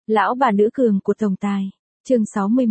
Lão bà nữ cường của tổng tài. Chương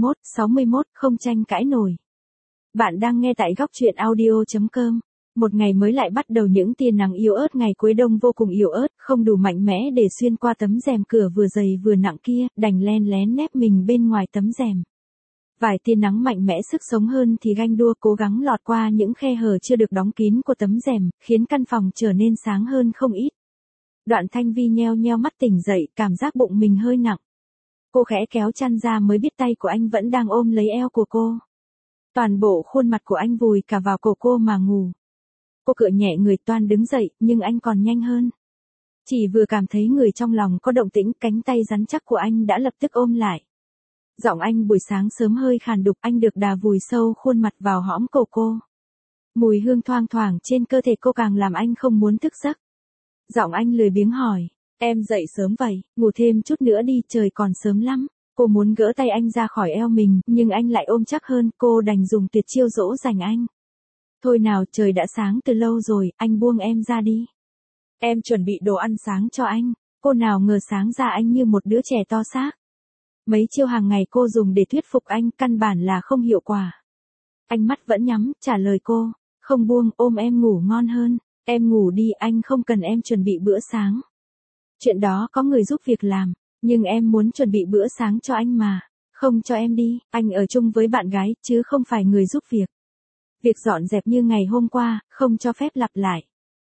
61, không tranh cãi nổi. Bạn đang nghe tại góc truyện audio.com. Một ngày mới lại bắt đầu, những tia nắng yếu ớt ngày cuối đông vô cùng yếu ớt, không đủ mạnh mẽ để xuyên qua tấm rèm cửa vừa dày vừa nặng kia, đành len lén nép mình bên ngoài tấm rèm. Vài tia nắng mạnh mẽ sức sống hơn thì ganh đua cố gắng lọt qua những khe hở chưa được đóng kín của tấm rèm, khiến căn phòng trở nên sáng hơn không ít. Đoạn Thanh Vi nheo nheo mắt tỉnh dậy, cảm giác bụng mình hơi nặng. Cô khẽ kéo chăn ra mới biết tay của anh vẫn đang ôm lấy eo của cô. Toàn bộ khuôn mặt của anh vùi cả vào cổ cô mà ngủ. Cô cựa nhẹ người toan đứng dậy, nhưng anh còn nhanh hơn. Chỉ vừa cảm thấy người trong lòng có động tĩnh, cánh tay rắn chắc của anh đã lập tức ôm lại. Giọng anh buổi sáng sớm hơi khàn đục, anh được đà vùi sâu khuôn mặt vào hõm cổ cô. Mùi hương thoang thoảng trên cơ thể cô càng làm anh không muốn thức giấc. Giọng anh lười biếng hỏi, em dậy sớm vậy, ngủ thêm chút nữa đi, trời còn sớm lắm. Cô muốn gỡ tay anh ra khỏi eo mình, nhưng anh lại ôm chắc hơn, cô đành dùng tuyệt chiêu dỗ dành anh. Thôi nào, trời đã sáng từ lâu rồi, anh buông em ra đi. Em chuẩn bị đồ ăn sáng cho anh. Cô nào ngờ sáng ra anh như một đứa trẻ to xác. Mấy chiêu hàng ngày cô dùng để thuyết phục anh căn bản là không hiệu quả. Anh mắt vẫn nhắm, trả lời cô, không buông, ôm em ngủ ngon hơn. Em ngủ đi, anh không cần em chuẩn bị bữa sáng. Chuyện đó có người giúp việc làm, nhưng em muốn chuẩn bị bữa sáng cho anh mà. Không cho em đi, anh ở chung với bạn gái, chứ không phải người giúp việc. Việc dọn dẹp như ngày hôm qua, không cho phép lặp lại.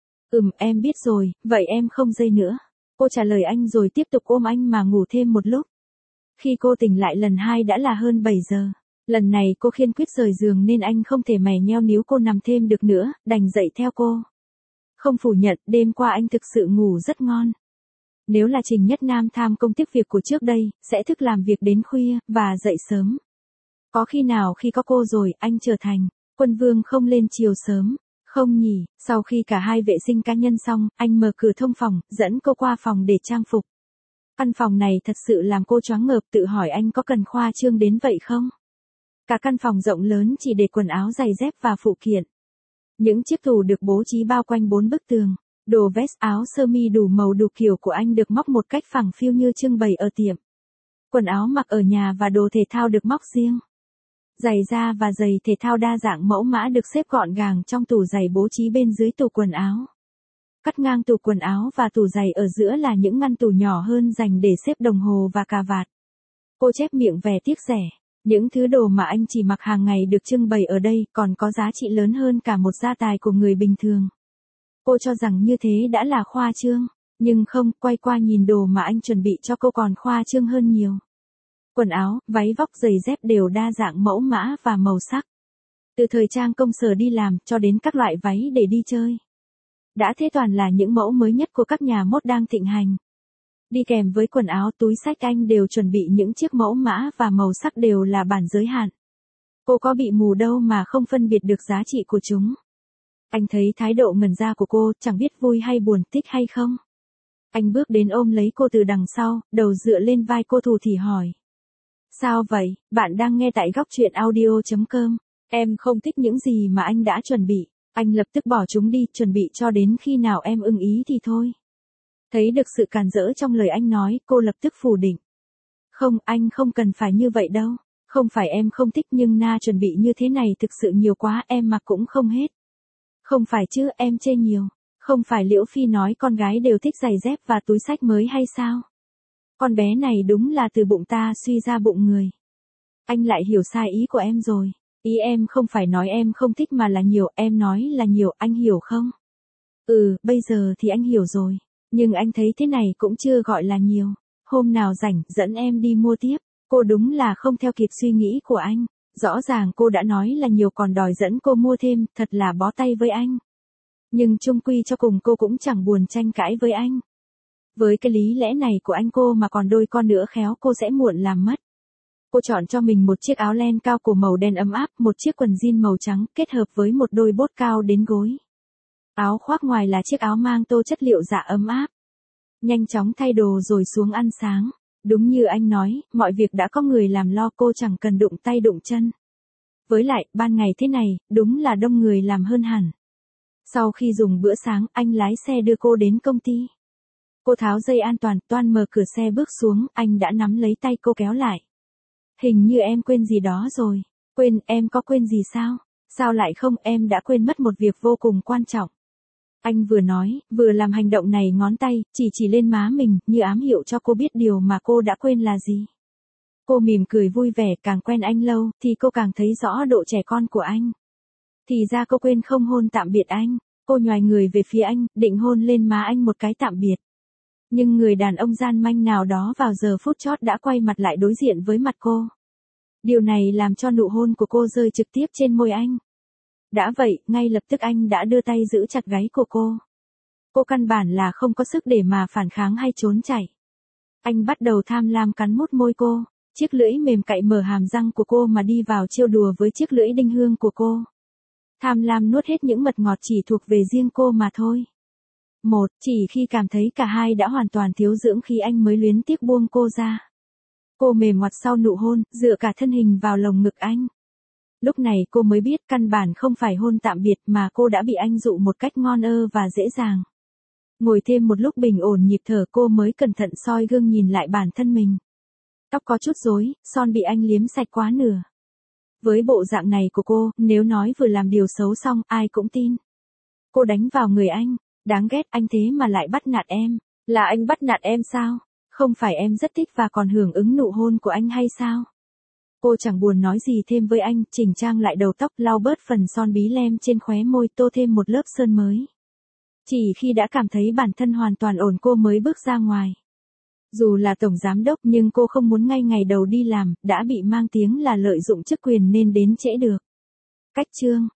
Em biết rồi, vậy em không dây nữa. Cô trả lời anh rồi tiếp tục ôm anh mà ngủ thêm một lúc. Khi cô tỉnh lại lần 2 đã là hơn 7 giờ. Lần này cô kiên quyết rời giường nên anh không thể mè nheo níu cô nằm thêm được nữa, đành dậy theo cô. Không phủ nhận, đêm qua anh thực sự ngủ rất ngon. Nếu là Trình Nhất Nam tham công tiếc việc của trước đây, sẽ thức làm việc đến khuya, và dậy sớm. Có khi nào khi có cô rồi, anh trở thành quân vương không lên chiều sớm, không nhỉ? Sau khi cả hai vệ sinh cá nhân xong, anh mở cửa thông phòng, dẫn cô qua phòng để trang phục. Căn phòng này thật sự làm cô choáng ngợp, tự hỏi anh có cần khoa trương đến vậy không? Cả căn phòng rộng lớn chỉ để quần áo, giày dép và phụ kiện. Những chiếc tủ được bố trí bao quanh 4 bức tường. Đồ vest, áo sơ mi đủ màu đủ kiểu của anh được móc một cách phẳng phiu như trưng bày ở tiệm. Quần áo mặc ở nhà và đồ thể thao được móc riêng. Giày da và giày thể thao đa dạng mẫu mã được xếp gọn gàng trong tủ giày bố trí bên dưới tủ quần áo. Cắt ngang tủ quần áo và tủ giày ở giữa là những ngăn tủ nhỏ hơn dành để xếp đồng hồ và cà vạt. Cô chép miệng vẻ tiếc rẻ. Những thứ đồ mà anh chỉ mặc hàng ngày được trưng bày ở đây còn có giá trị lớn hơn cả một gia tài của người bình thường. Cô cho rằng như thế đã là khoa trương, nhưng không, quay qua nhìn đồ mà anh chuẩn bị cho cô còn khoa trương hơn nhiều. Quần áo, váy vóc, giày dép đều đa dạng mẫu mã và màu sắc. Từ thời trang công sở đi làm cho đến các loại váy để đi chơi. Đã thế toàn là những mẫu mới nhất của các nhà mốt đang thịnh hành. Đi kèm với quần áo, túi xách anh đều chuẩn bị những chiếc mẫu mã và màu sắc đều là bản giới hạn. Cô có bị mù đâu mà không phân biệt được giá trị của chúng. Anh thấy thái độ ngẩn ra của cô, chẳng biết vui hay buồn, thích hay không. Anh bước đến ôm lấy cô từ đằng sau, đầu dựa lên vai cô thủ thỉ hỏi. Sao vậy, bạn đang nghe tại góc truyện audio.com. Em không thích những gì mà anh đã chuẩn bị. Anh lập tức bỏ chúng đi, chuẩn bị cho đến khi nào em ưng ý thì thôi. Thấy được sự càn rỡ trong lời anh nói, cô lập tức phủ định. Không, anh không cần phải như vậy đâu. Không phải em không thích, nhưng Na chuẩn bị như thế này thực sự nhiều quá, em mặc cũng không hết. Không phải chứ, em chê nhiều. Không phải Liễu Phi nói con gái đều thích giày dép và túi xách mới hay sao? Con bé này đúng là từ bụng ta suy ra bụng người. Anh lại hiểu sai ý của em rồi. Ý em không phải nói em không thích mà là nhiều, em nói là nhiều, anh hiểu không? Bây giờ thì anh hiểu rồi. Nhưng anh thấy thế này cũng chưa gọi là nhiều. Hôm nào rảnh, dẫn em đi mua tiếp. Cô đúng là không theo kịp suy nghĩ của anh. Rõ ràng cô đã nói là nhiều còn đòi dẫn cô mua thêm, thật là bó tay với anh. Nhưng chung quy cho cùng cô cũng chẳng buồn tranh cãi với anh. Với cái lý lẽ này của anh cô mà còn đôi con nữa khéo cô sẽ muộn làm mất. Cô chọn cho mình một chiếc áo len cao cổ màu đen ấm áp, một chiếc quần jean màu trắng kết hợp với một đôi bốt cao đến gối. Áo khoác ngoài là chiếc áo mang tô chất liệu dạ ấm áp. Nhanh chóng thay đồ rồi xuống ăn sáng. Đúng như anh nói, mọi việc đã có người làm lo, cô chẳng cần đụng tay đụng chân. Với lại, ban ngày thế này, đúng là đông người làm hơn hẳn. Sau khi dùng bữa sáng, anh lái xe đưa cô đến công ty. Cô tháo dây an toàn, toan mở cửa xe bước xuống, anh đã nắm lấy tay cô kéo lại. Hình như em quên gì đó rồi. Quên, em có quên gì sao? Sao lại không, em đã quên mất một việc vô cùng quan trọng. Anh vừa nói, vừa làm hành động này, ngón tay, chỉ lên má mình, như ám hiệu cho cô biết điều mà cô đã quên là gì. Cô mỉm cười vui vẻ, càng quen anh lâu, thì cô càng thấy rõ độ trẻ con của anh. Thì ra cô quên không hôn tạm biệt anh. Cô nhoài người về phía anh, định hôn lên má anh một cái tạm biệt. Nhưng người đàn ông gian manh nào đó vào giờ phút chót đã quay mặt lại đối diện với mặt cô. Điều này làm cho nụ hôn của cô rơi trực tiếp trên môi anh. Đã vậy, ngay lập tức anh đã đưa tay giữ chặt gáy của cô. Cô căn bản là không có sức để mà phản kháng hay trốn chạy. Anh bắt đầu tham lam cắn mút môi cô, chiếc lưỡi mềm cạy mở hàm răng của cô mà đi vào trêu đùa với chiếc lưỡi đinh hương của cô. Tham lam nuốt hết những mật ngọt chỉ thuộc về riêng cô mà thôi. Chỉ khi cảm thấy cả hai đã hoàn toàn thiếu dưỡng khí anh mới luyến tiếc buông cô ra. Cô mềm ngoặt sau nụ hôn, dựa cả thân hình vào lồng ngực anh. Lúc này cô mới biết căn bản không phải hôn tạm biệt mà cô đã bị anh dụ một cách ngon và dễ dàng. Ngồi thêm một lúc bình ổn nhịp thở, cô mới cẩn thận soi gương nhìn lại bản thân mình. Tóc có chút rối, son bị anh liếm sạch quá nửa. Với bộ dạng này của cô, nếu nói vừa làm điều xấu xong, ai cũng tin. Cô đánh vào người anh, đáng ghét, anh thế mà lại bắt nạt em. Là anh bắt nạt em sao? Không phải em rất thích và còn hưởng ứng nụ hôn của anh hay sao? Cô chẳng buồn nói gì thêm với anh, chỉnh trang lại đầu tóc, lau bớt phần son bí lem trên khóe môi, tô thêm một lớp sơn mới. Chỉ khi đã cảm thấy bản thân hoàn toàn ổn cô mới bước ra ngoài. Dù là tổng giám đốc nhưng cô không muốn ngay ngày đầu đi làm, đã bị mang tiếng là lợi dụng chức quyền nên đến trễ được. Cách chương